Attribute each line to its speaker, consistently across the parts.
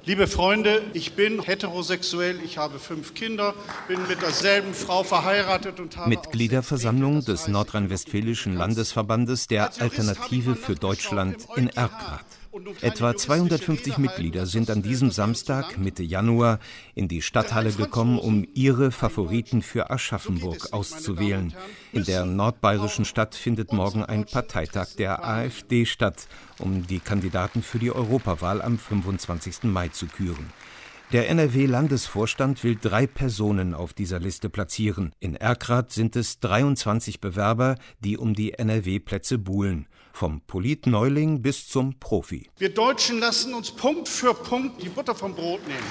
Speaker 1: Liebe Freunde, ich bin heterosexuell, ich habe 5 Kinder, bin mit derselben Frau verheiratet und habe
Speaker 2: Mitgliederversammlung des Nordrhein-Westfälischen Landesverbandes der Alternative für Deutschland in Erkrath. Etwa 250 Mitglieder sind an diesem Samstag, Mitte Januar, in die Stadthalle gekommen, um ihre Favoriten für Aschaffenburg auszuwählen. In der nordbayerischen Stadt findet morgen ein Parteitag der AfD statt, um die Kandidaten für die Europawahl am 25. Mai zu küren. Der NRW-Landesvorstand will 3 Personen auf dieser Liste platzieren. In Erkrath sind es 23 Bewerber, die um die NRW-Plätze buhlen. Vom Politneuling bis zum Profi.
Speaker 1: Wir Deutschen lassen uns Punkt für Punkt die Butter vom Brot nehmen.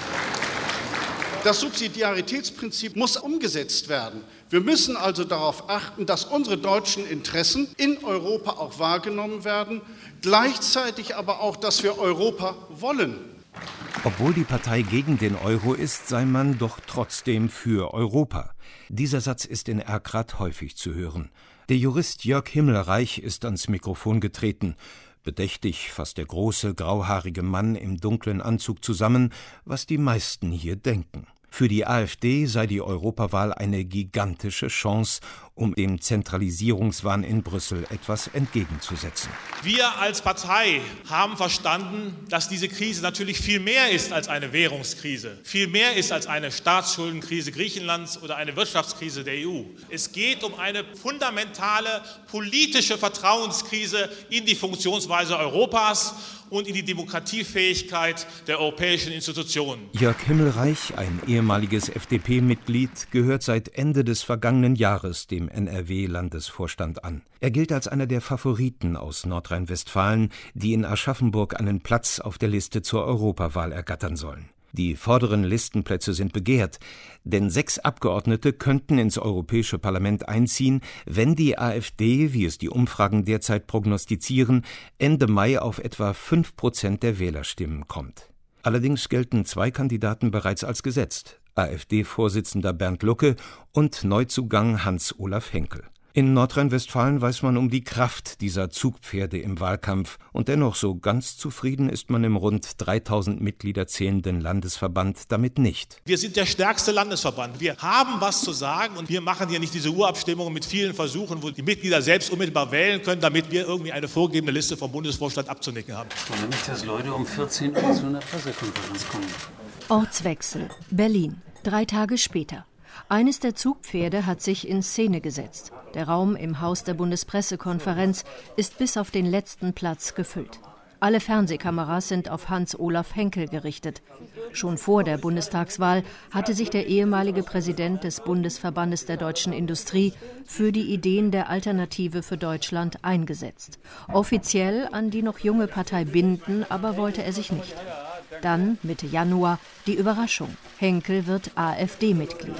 Speaker 1: Das Subsidiaritätsprinzip muss umgesetzt werden. Wir müssen also darauf achten, dass unsere deutschen Interessen in Europa auch wahrgenommen werden, gleichzeitig aber auch, dass wir Europa wollen.
Speaker 2: Obwohl die Partei gegen den Euro ist, sei man doch trotzdem für Europa. Dieser Satz ist in Erkrath häufig zu hören. Der Jurist Jörg Himmelreich ist ans Mikrofon getreten. Bedächtig fasst der große, grauhaarige Mann im dunklen Anzug zusammen, was die meisten hier denken. Für die AfD sei die Europawahl eine gigantische Chance, um dem Zentralisierungswahn in Brüssel etwas entgegenzusetzen.
Speaker 3: Wir als Partei haben verstanden, dass diese Krise natürlich viel mehr ist als eine Währungskrise, viel mehr ist als eine Staatsschuldenkrise Griechenlands oder eine Wirtschaftskrise der EU. Es geht um eine fundamentale politische Vertrauenskrise in die Funktionsweise Europas und in die Demokratiefähigkeit der europäischen Institutionen.
Speaker 2: Jörg Himmelreich, ein ehemaliges FDP-Mitglied, gehört seit Ende des vergangenen Jahres dem NRW-Landesvorstand an. Er gilt als einer der Favoriten aus Nordrhein-Westfalen, die in Aschaffenburg einen Platz auf der Liste zur Europawahl ergattern sollen. Die vorderen Listenplätze sind begehrt, denn 6 Abgeordnete könnten ins Europäische Parlament einziehen, wenn die AfD, wie es die Umfragen derzeit prognostizieren, Ende Mai auf etwa 5% der Wählerstimmen kommt. Allerdings gelten 2 Kandidaten bereits als gesetzt: AfD-Vorsitzender Bernd Lucke und Neuzugang Hans-Olaf Henkel. In Nordrhein-Westfalen weiß man um die Kraft dieser Zugpferde im Wahlkampf. Und dennoch so ganz zufrieden ist man im rund 3000 Mitglieder zählenden Landesverband damit nicht.
Speaker 3: Wir sind der stärkste Landesverband. Wir haben was zu sagen und wir machen hier nicht diese Urabstimmungen mit vielen Versuchen, wo die Mitglieder selbst unmittelbar wählen können, damit wir irgendwie eine vorgegebene Liste vom Bundesvorstand abzunicken haben.
Speaker 4: Ich wundere mich, dass Leute um 14 Uhr zu einer Pressekonferenz kommen.
Speaker 5: Ortswechsel, Berlin, 3 Tage später. Eines der Zugpferde hat sich in Szene gesetzt. Der Raum im Haus der Bundespressekonferenz ist bis auf den letzten Platz gefüllt. Alle Fernsehkameras sind auf Hans-Olaf Henkel gerichtet. Schon vor der Bundestagswahl hatte sich der ehemalige Präsident des Bundesverbandes der deutschen Industrie für die Ideen der Alternative für Deutschland eingesetzt. Offiziell an die noch junge Partei binden, aber wollte er sich nicht. Dann, Mitte Januar, die Überraschung. Henkel wird AfD-Mitglied.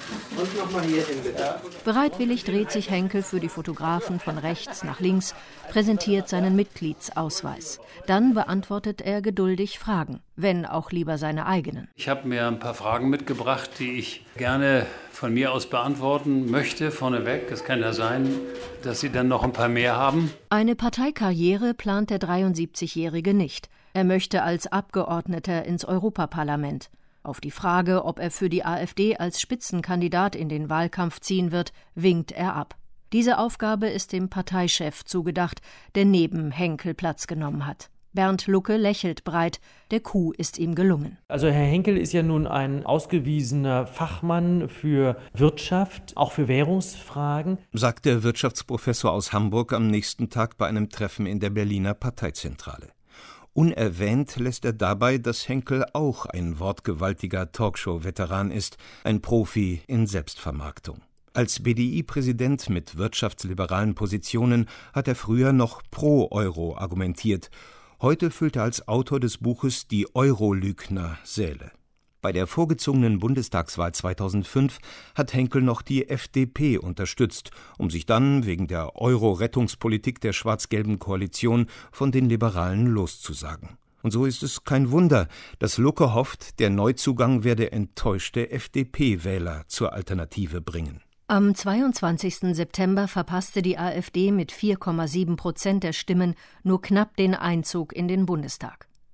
Speaker 5: Bereitwillig dreht sich Henkel für die Fotografen von rechts nach links, präsentiert seinen Mitgliedsausweis. Dann beantwortet er geduldig Fragen, wenn auch lieber seine eigenen.
Speaker 4: Ich habe mir ein paar Fragen mitgebracht, die ich gerne von mir aus beantworten möchte, vorneweg. Es kann ja sein, dass Sie dann noch ein paar mehr haben.
Speaker 5: Eine Parteikarriere plant der 73-Jährige nicht. Er möchte als Abgeordneter ins Europaparlament. Auf die Frage, ob er für die AfD als Spitzenkandidat in den Wahlkampf ziehen wird, winkt er ab. Diese Aufgabe ist dem Parteichef zugedacht, der neben Henkel Platz genommen hat. Bernd Lucke lächelt breit, der Coup ist ihm gelungen.
Speaker 6: Also Herr Henkel ist ja nun ein ausgewiesener Fachmann für Wirtschaft, auch für Währungsfragen,
Speaker 2: sagt der Wirtschaftsprofessor aus Hamburg am nächsten Tag bei einem Treffen in der Berliner Parteizentrale. Unerwähnt lässt er dabei, dass Henkel auch ein wortgewaltiger Talkshow-Veteran ist, ein Profi in Selbstvermarktung. Als BDI-Präsident mit wirtschaftsliberalen Positionen hat er früher noch pro Euro argumentiert. Heute füllt er als Autor des Buches Die Euro-Lügner Säle. Bei der vorgezogenen Bundestagswahl 2005 hat Henkel noch die FDP unterstützt, um sich dann wegen der Euro-Rettungspolitik der schwarz-gelben Koalition von den Liberalen loszusagen. Und so ist es kein Wunder, dass Lucke hofft, der Neuzugang werde enttäuschte FDP-Wähler zur Alternative bringen.
Speaker 5: Am 22. September verpasste die AfD mit 4,7% der Stimmen nur knapp den Einzug in den Bundestag.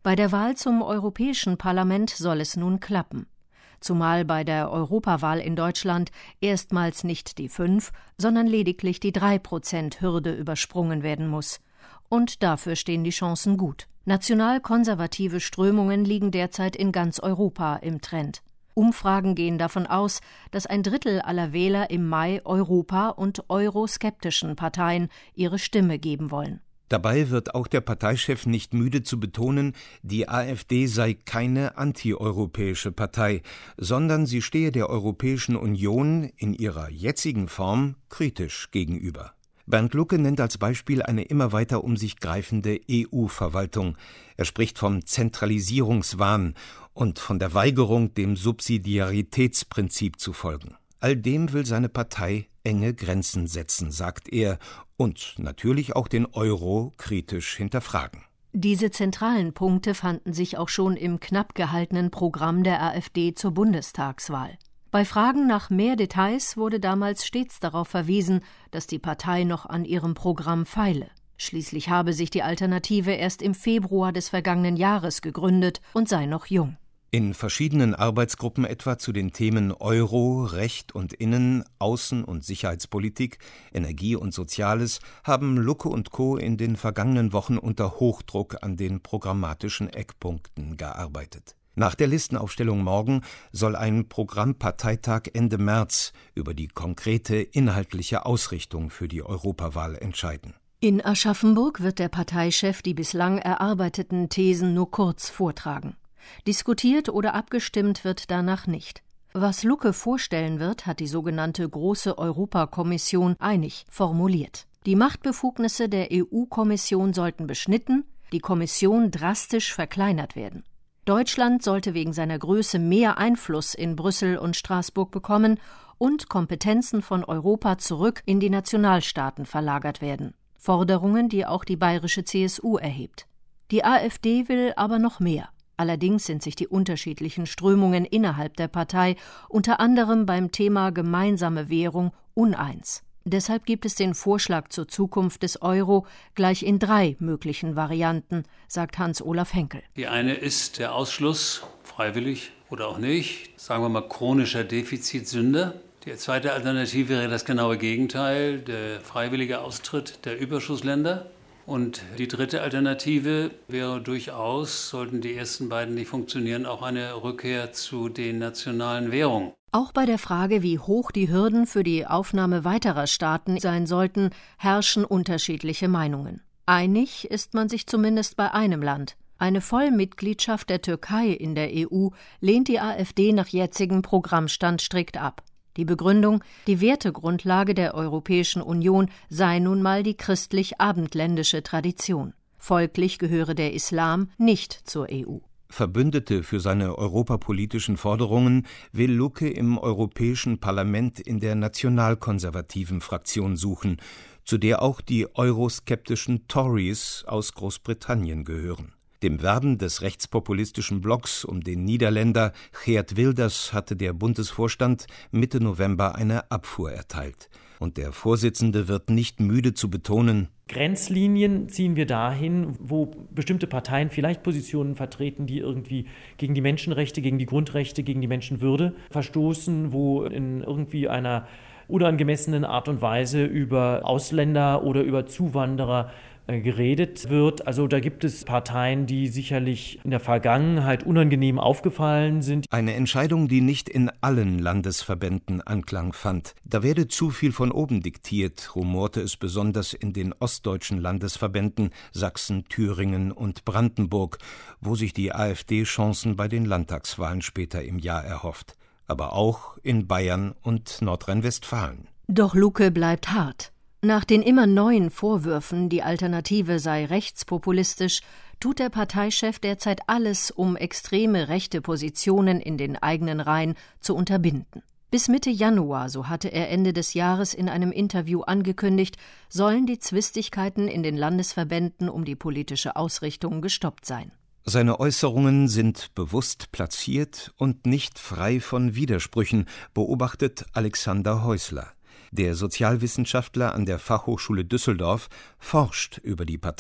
Speaker 5: Bei der Wahl zum Europäischen Parlament soll es nun klappen. Zumal bei der Europawahl in Deutschland erstmals nicht die 5, sondern lediglich die 3%-Hürde übersprungen werden muss. Und dafür stehen die Chancen gut. National-konservative Strömungen liegen derzeit in ganz Europa im Trend. Umfragen gehen davon aus, dass ein Drittel aller Wähler im Mai Europa- und euroskeptischen Parteien ihre Stimme geben wollen.
Speaker 2: Dabei wird auch der Parteichef nicht müde zu betonen, die AfD sei keine antieuropäische Partei, sondern sie stehe der Europäischen Union in ihrer jetzigen Form kritisch gegenüber. Bernd Lucke nennt als Beispiel eine immer weiter um sich greifende EU-Verwaltung. Er spricht vom Zentralisierungswahn und von der Weigerung, dem Subsidiaritätsprinzip zu folgen. All dem will seine Partei enge Grenzen setzen, sagt er, und natürlich auch den Euro kritisch hinterfragen.
Speaker 5: Diese zentralen Punkte fanden sich auch schon im knapp gehaltenen Programm der AfD zur Bundestagswahl. Bei Fragen nach mehr Details wurde damals stets darauf verwiesen, dass die Partei noch an ihrem Programm feile. Schließlich habe sich die Alternative erst im Februar des vergangenen Jahres gegründet und sei noch jung.
Speaker 2: In verschiedenen Arbeitsgruppen etwa zu den Themen Euro, Recht und Innen-, Außen- und Sicherheitspolitik, Energie und Soziales haben Lucke und Co. in den vergangenen Wochen unter Hochdruck an den programmatischen Eckpunkten gearbeitet. Nach der Listenaufstellung morgen soll ein Programmparteitag Ende März über die konkrete inhaltliche Ausrichtung für die Europawahl entscheiden.
Speaker 5: In Aschaffenburg wird der Parteichef die bislang erarbeiteten Thesen nur kurz vortragen. Diskutiert oder abgestimmt wird danach nicht. Was Lucke vorstellen wird, hat die sogenannte Große Europakommission einig formuliert. Die Machtbefugnisse der EU-Kommission sollten beschnitten, die Kommission drastisch verkleinert werden. Deutschland sollte wegen seiner Größe mehr Einfluss in Brüssel und Straßburg bekommen und Kompetenzen von Europa zurück in die Nationalstaaten verlagert werden. Forderungen, die auch die bayerische CSU erhebt. Die AfD will aber noch mehr. Allerdings sind sich die unterschiedlichen Strömungen innerhalb der Partei unter anderem beim Thema gemeinsame Währung uneins. Deshalb gibt es den Vorschlag zur Zukunft des Euro gleich in 3 möglichen Varianten, sagt Hans-Olaf Henkel.
Speaker 4: Die eine ist der Ausschluss, freiwillig oder auch nicht, sagen wir mal chronischer Defizitsünder. Die zweite Alternative wäre das genaue Gegenteil, der freiwillige Austritt der Überschussländer. Und die dritte Alternative wäre durchaus, sollten die ersten beiden nicht funktionieren, auch eine Rückkehr zu den nationalen Währungen.
Speaker 5: Auch bei der Frage, wie hoch die Hürden für die Aufnahme weiterer Staaten sein sollten, herrschen unterschiedliche Meinungen. Einig ist man sich zumindest bei einem Land. Eine Vollmitgliedschaft der Türkei in der EU lehnt die AfD nach jetzigem Programmstand strikt ab. Die Begründung, die Wertegrundlage der Europäischen Union sei nun mal die christlich-abendländische Tradition. Folglich gehöre der Islam nicht zur EU.
Speaker 2: Verbündete für seine europapolitischen Forderungen will Lucke im Europäischen Parlament in der nationalkonservativen Fraktion suchen, zu der auch die euroskeptischen Tories aus Großbritannien gehören. Dem Werben des rechtspopulistischen Blocks um den Niederländer Geert Wilders hatte der Bundesvorstand Mitte November eine Abfuhr erteilt. Und der Vorsitzende wird nicht müde zu betonen:
Speaker 6: Grenzlinien ziehen wir dahin, wo bestimmte Parteien vielleicht Positionen vertreten, die irgendwie gegen die Menschenrechte, gegen die Grundrechte, gegen die Menschenwürde verstoßen, wo in irgendwie einer unangemessenen Art und Weise über Ausländer oder über Zuwanderer geredet wird. Also da gibt es Parteien, die sicherlich in der Vergangenheit unangenehm aufgefallen sind.
Speaker 2: Eine Entscheidung, die nicht in allen Landesverbänden Anklang fand. Da werde zu viel von oben diktiert, rumorte es besonders in den ostdeutschen Landesverbänden Sachsen, Thüringen und Brandenburg, wo sich die AfD Chancen bei den Landtagswahlen später im Jahr erhofft. Aber auch in Bayern und Nordrhein-Westfalen.
Speaker 5: Doch Lucke bleibt hart. Nach den immer neuen Vorwürfen, die Alternative sei rechtspopulistisch, tut der Parteichef derzeit alles, um extreme rechte Positionen in den eigenen Reihen zu unterbinden. Bis Mitte Januar, so hatte er Ende des Jahres in einem Interview angekündigt, sollen die Zwistigkeiten in den Landesverbänden um die politische Ausrichtung gestoppt sein.
Speaker 2: Seine Äußerungen sind bewusst platziert und nicht frei von Widersprüchen, beobachtet Alexander Häusler. Der Sozialwissenschaftler an der Fachhochschule Düsseldorf forscht über die Partei.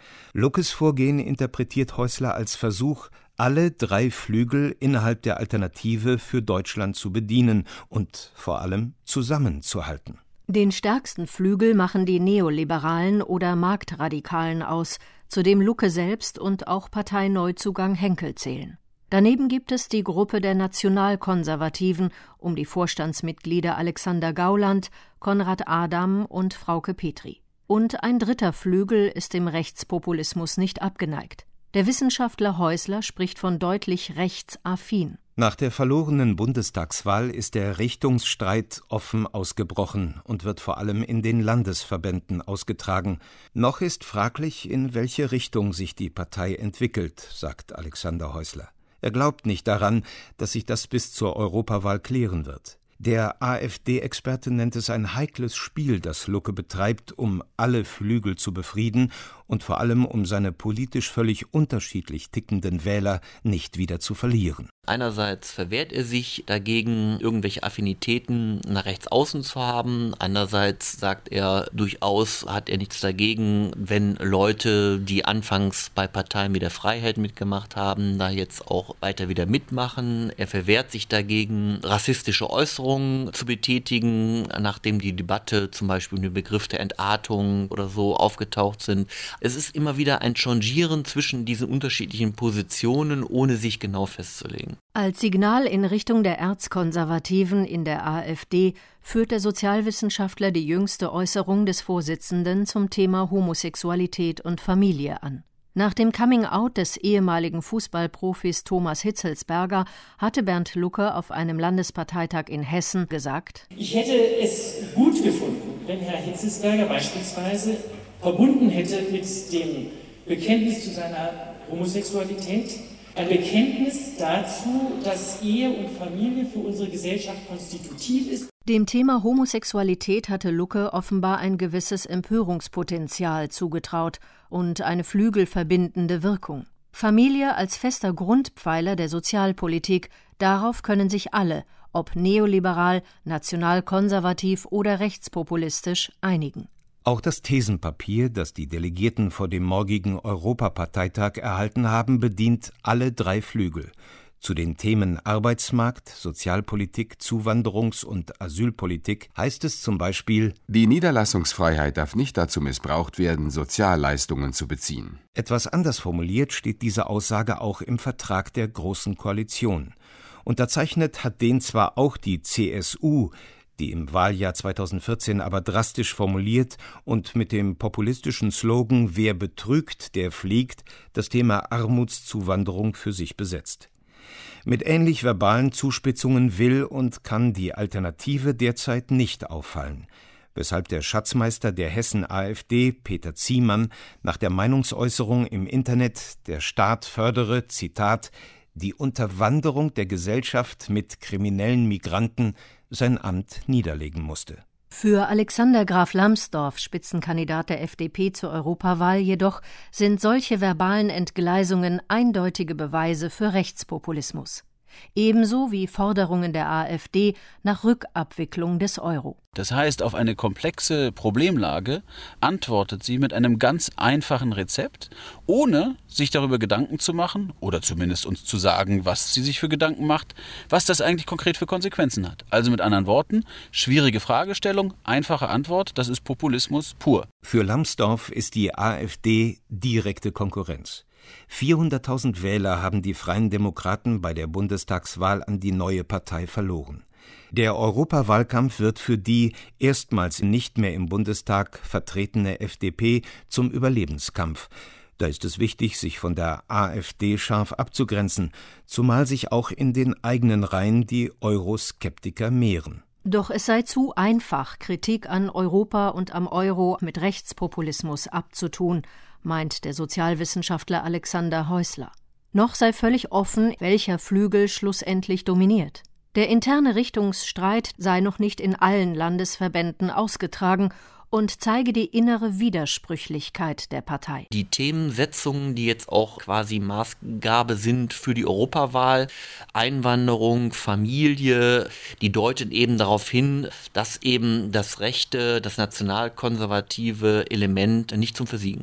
Speaker 2: Luckes Vorgehen interpretiert Häusler als Versuch, alle 3 Flügel innerhalb der Alternative für Deutschland zu bedienen und vor allem zusammenzuhalten.
Speaker 5: Den stärksten Flügel machen die Neoliberalen oder Marktradikalen aus, zu dem Lucke selbst und auch Parteineuzugang Henkel zählen. Daneben gibt es die Gruppe der Nationalkonservativen um die Vorstandsmitglieder Alexander Gauland, Konrad Adam und Frauke Petri. Und ein dritter Flügel ist dem Rechtspopulismus nicht abgeneigt. Der Wissenschaftler Häusler spricht von deutlich rechtsaffin.
Speaker 2: Nach der verlorenen Bundestagswahl ist der Richtungsstreit offen ausgebrochen und wird vor allem in den Landesverbänden ausgetragen. Noch ist fraglich, in welche Richtung sich die Partei entwickelt, sagt Alexander Häusler. Er glaubt nicht daran, dass sich das bis zur Europawahl klären wird. Der AfD-Experte nennt es ein heikles Spiel, das Lucke betreibt, um alle Flügel zu befrieden und vor allem um seine politisch völlig unterschiedlich tickenden Wähler nicht wieder zu verlieren.
Speaker 7: Einerseits verwehrt er sich dagegen, irgendwelche Affinitäten nach rechts außen zu haben. Andererseits sagt er, durchaus hat er nichts dagegen, wenn Leute, die anfangs bei Parteien wie der Freiheit mitgemacht haben, da jetzt auch weiter wieder mitmachen. Er verwehrt sich dagegen, rassistische Äußerungen zu betätigen, nachdem die Debatte zum Beispiel mit dem Begriff der Entartung oder so aufgetaucht sind. Es ist immer wieder ein Changieren zwischen diesen unterschiedlichen Positionen, ohne sich genau festzulegen.
Speaker 5: Als Signal in Richtung der Erzkonservativen in der AfD führt der Sozialwissenschaftler die jüngste Äußerung des Vorsitzenden zum Thema Homosexualität und Familie an. Nach dem Coming-out des ehemaligen Fußballprofis Thomas Hitzelsberger hatte Bernd Lucke auf einem Landesparteitag in Hessen gesagt:
Speaker 8: Ich hätte es gut gefunden, wenn Herr Hitzelsberger beispielsweise verbunden hätte mit dem Bekenntnis zu seiner Homosexualität ein Bekenntnis dazu, dass Ehe und Familie für unsere Gesellschaft konstitutiv ist.
Speaker 5: Dem Thema Homosexualität hatte Lucke offenbar ein gewisses Empörungspotenzial zugetraut und eine flügelverbindende Wirkung. Familie als fester Grundpfeiler der Sozialpolitik, darauf können sich alle, ob neoliberal, nationalkonservativ oder rechtspopulistisch, einigen.
Speaker 2: Auch das Thesenpapier, das die Delegierten vor dem morgigen Europaparteitag erhalten haben, bedient alle 3 Flügel. Zu den Themen Arbeitsmarkt, Sozialpolitik, Zuwanderungs- und Asylpolitik heißt es zum Beispiel:
Speaker 9: Die Niederlassungsfreiheit darf nicht dazu missbraucht werden, Sozialleistungen zu beziehen.
Speaker 2: Etwas anders formuliert steht diese Aussage auch im Vertrag der Großen Koalition. Unterzeichnet hat den zwar auch die CSU, die im Wahljahr 2014 aber drastisch formuliert und mit dem populistischen Slogan »Wer betrügt, der fliegt« das Thema Armutszuwanderung für sich besetzt. Mit ähnlich verbalen Zuspitzungen will und kann die Alternative derzeit nicht auffallen, weshalb der Schatzmeister der Hessen-AfD, Peter Ziemann, nach der Meinungsäußerung im Internet der Staat fördere, Zitat, »die Unterwanderung der Gesellschaft mit kriminellen Migranten« sein Amt niederlegen musste.
Speaker 5: Für Alexander Graf Lambsdorff, Spitzenkandidat der FDP zur Europawahl jedoch, sind solche verbalen Entgleisungen eindeutige Beweise für Rechtspopulismus. Ebenso wie Forderungen der AfD nach Rückabwicklung des Euro.
Speaker 10: Das heißt, auf eine komplexe Problemlage antwortet sie mit einem ganz einfachen Rezept, ohne sich darüber Gedanken zu machen oder zumindest uns zu sagen, was sie sich für Gedanken macht, was das eigentlich konkret für Konsequenzen hat. Also mit anderen Worten, schwierige Fragestellung, einfache Antwort, das ist Populismus pur.
Speaker 2: Für Lambsdorff ist die AfD direkte Konkurrenz. 400.000 Wähler haben die Freien Demokraten bei der Bundestagswahl an die neue Partei verloren. Der Europawahlkampf wird für die erstmals nicht mehr im Bundestag vertretene FDP zum Überlebenskampf. Da ist es wichtig, sich von der AfD scharf abzugrenzen, zumal sich auch in den eigenen Reihen die Euroskeptiker mehren.
Speaker 5: Doch es sei zu einfach, Kritik an Europa und am Euro mit Rechtspopulismus abzutun, meint der Sozialwissenschaftler Alexander Häusler. Noch sei völlig offen, welcher Flügel schlussendlich dominiert. Der interne Richtungsstreit sei noch nicht in allen Landesverbänden ausgetragen und zeige die innere Widersprüchlichkeit der Partei.
Speaker 7: Die Themensetzungen, die jetzt auch quasi Maßgabe sind für die Europawahl, Einwanderung, Familie, die deuten eben darauf hin, dass eben das rechte, das nationalkonservative Element nicht zum Versiegen kommt.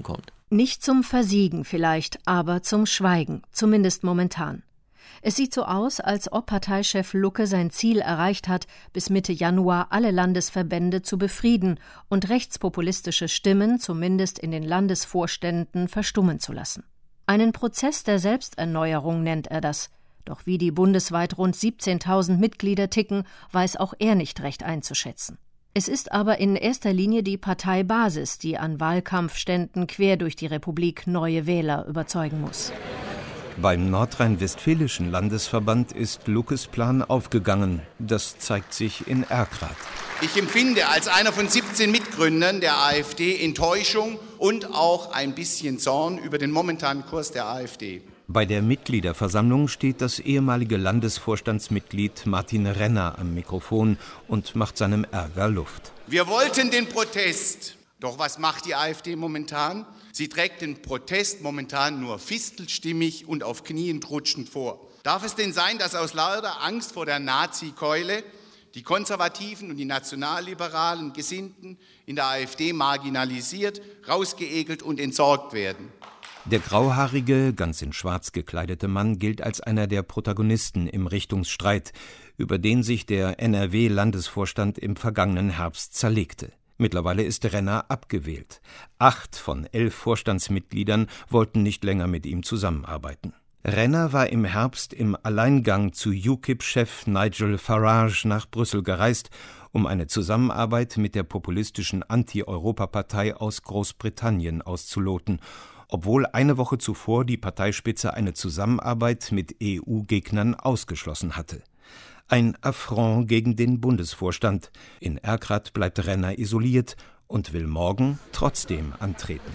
Speaker 5: Nicht zum Versiegen vielleicht, aber zum Schweigen, zumindest momentan. Es sieht so aus, als ob Parteichef Lucke sein Ziel erreicht hat, bis Mitte Januar alle Landesverbände zu befrieden und rechtspopulistische Stimmen, zumindest in den Landesvorständen, verstummen zu lassen. Einen Prozess der Selbsterneuerung nennt er das. Doch wie die bundesweit rund 17.000 Mitglieder ticken, weiß auch er nicht recht einzuschätzen. Es ist aber in erster Linie die Parteibasis, die an Wahlkampfständen quer durch die Republik neue Wähler überzeugen muss.
Speaker 2: Beim nordrhein-westfälischen Landesverband ist Luckes Plan aufgegangen. Das zeigt sich in Erkrath.
Speaker 11: Ich empfinde als einer von 17 Mitgründern der AfD Enttäuschung und auch ein bisschen Zorn über den momentanen Kurs der AfD.
Speaker 2: Bei der Mitgliederversammlung steht das ehemalige Landesvorstandsmitglied Martin Renner am Mikrofon und macht seinem Ärger Luft.
Speaker 11: Wir wollten den Protest. Doch was macht die AfD momentan? Sie trägt den Protest momentan nur fistelstimmig und auf Knien trutschend vor. Darf es denn sein, dass aus lauter Angst vor der Nazi-Keule die konservativen und die nationalliberalen Gesinnten in der AfD marginalisiert, rausgeekelt und entsorgt werden?
Speaker 2: Der grauhaarige, ganz in schwarz gekleidete Mann gilt als einer der Protagonisten im Richtungsstreit, über den sich der NRW-Landesvorstand im vergangenen Herbst zerlegte. Mittlerweile ist Renner abgewählt. 8 von 11 Vorstandsmitgliedern wollten nicht länger mit ihm zusammenarbeiten. Renner war im Herbst im Alleingang zu UKIP-Chef Nigel Farage nach Brüssel gereist, um eine Zusammenarbeit mit der populistischen Anti-Europa-Partei aus Großbritannien auszuloten, obwohl eine Woche zuvor die Parteispitze eine Zusammenarbeit mit EU-Gegnern ausgeschlossen hatte. Ein Affront gegen den Bundesvorstand. In Erkrath bleibt Renner isoliert und will morgen trotzdem antreten.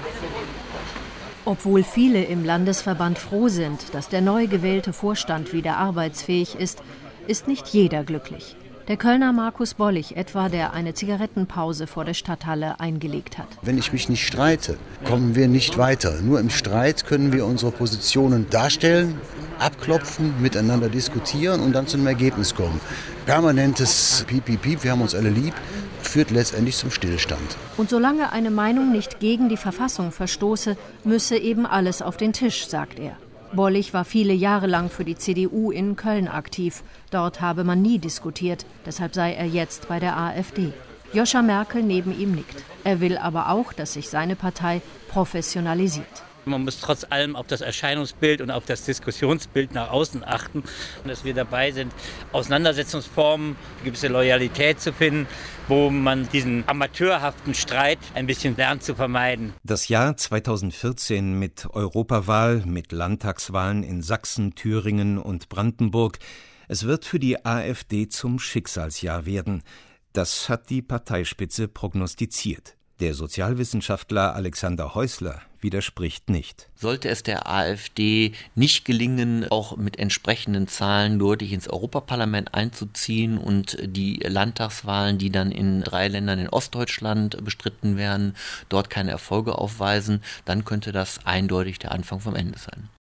Speaker 5: Obwohl viele im Landesverband froh sind, dass der neu gewählte Vorstand wieder arbeitsfähig ist, ist nicht jeder glücklich. Der Kölner Markus Bollig etwa, der eine Zigarettenpause vor der Stadthalle eingelegt hat.
Speaker 12: Wenn ich mich nicht streite, kommen wir nicht weiter. Nur im Streit können wir unsere Positionen darstellen, abklopfen, miteinander diskutieren und dann zu einem Ergebnis kommen. Permanentes Piep, Piep, Piep, wir haben uns alle lieb, führt letztendlich zum Stillstand.
Speaker 5: Und solange eine Meinung nicht gegen die Verfassung verstoße, müsse eben alles auf den Tisch, sagt er. Bollig war viele Jahre lang für die CDU in Köln aktiv. Dort habe man nie diskutiert, deshalb sei er jetzt bei der AfD. Joscha Merkel neben ihm nickt. Er will aber auch, dass sich seine Partei professionalisiert.
Speaker 13: Man muss trotz allem auf das Erscheinungsbild und auf das Diskussionsbild nach außen achten. Und dass wir dabei sind, Auseinandersetzungsformen, eine gewisse Loyalität zu finden, wo man diesen amateurhaften Streit ein bisschen lernt zu vermeiden.
Speaker 2: Das Jahr 2014 mit Europawahl, mit Landtagswahlen in Sachsen, Thüringen und Brandenburg. Es wird für die AfD zum Schicksalsjahr werden. Das hat die Parteispitze prognostiziert. Der Sozialwissenschaftler Alexander Häusler widerspricht nicht.
Speaker 7: Sollte es der AfD nicht gelingen, auch mit entsprechenden Zahlen deutlich ins Europaparlament einzuziehen und die Landtagswahlen, die dann in 3 Ländern in Ostdeutschland bestritten werden, dort keine Erfolge aufweisen, dann könnte das eindeutig der Anfang vom Ende sein.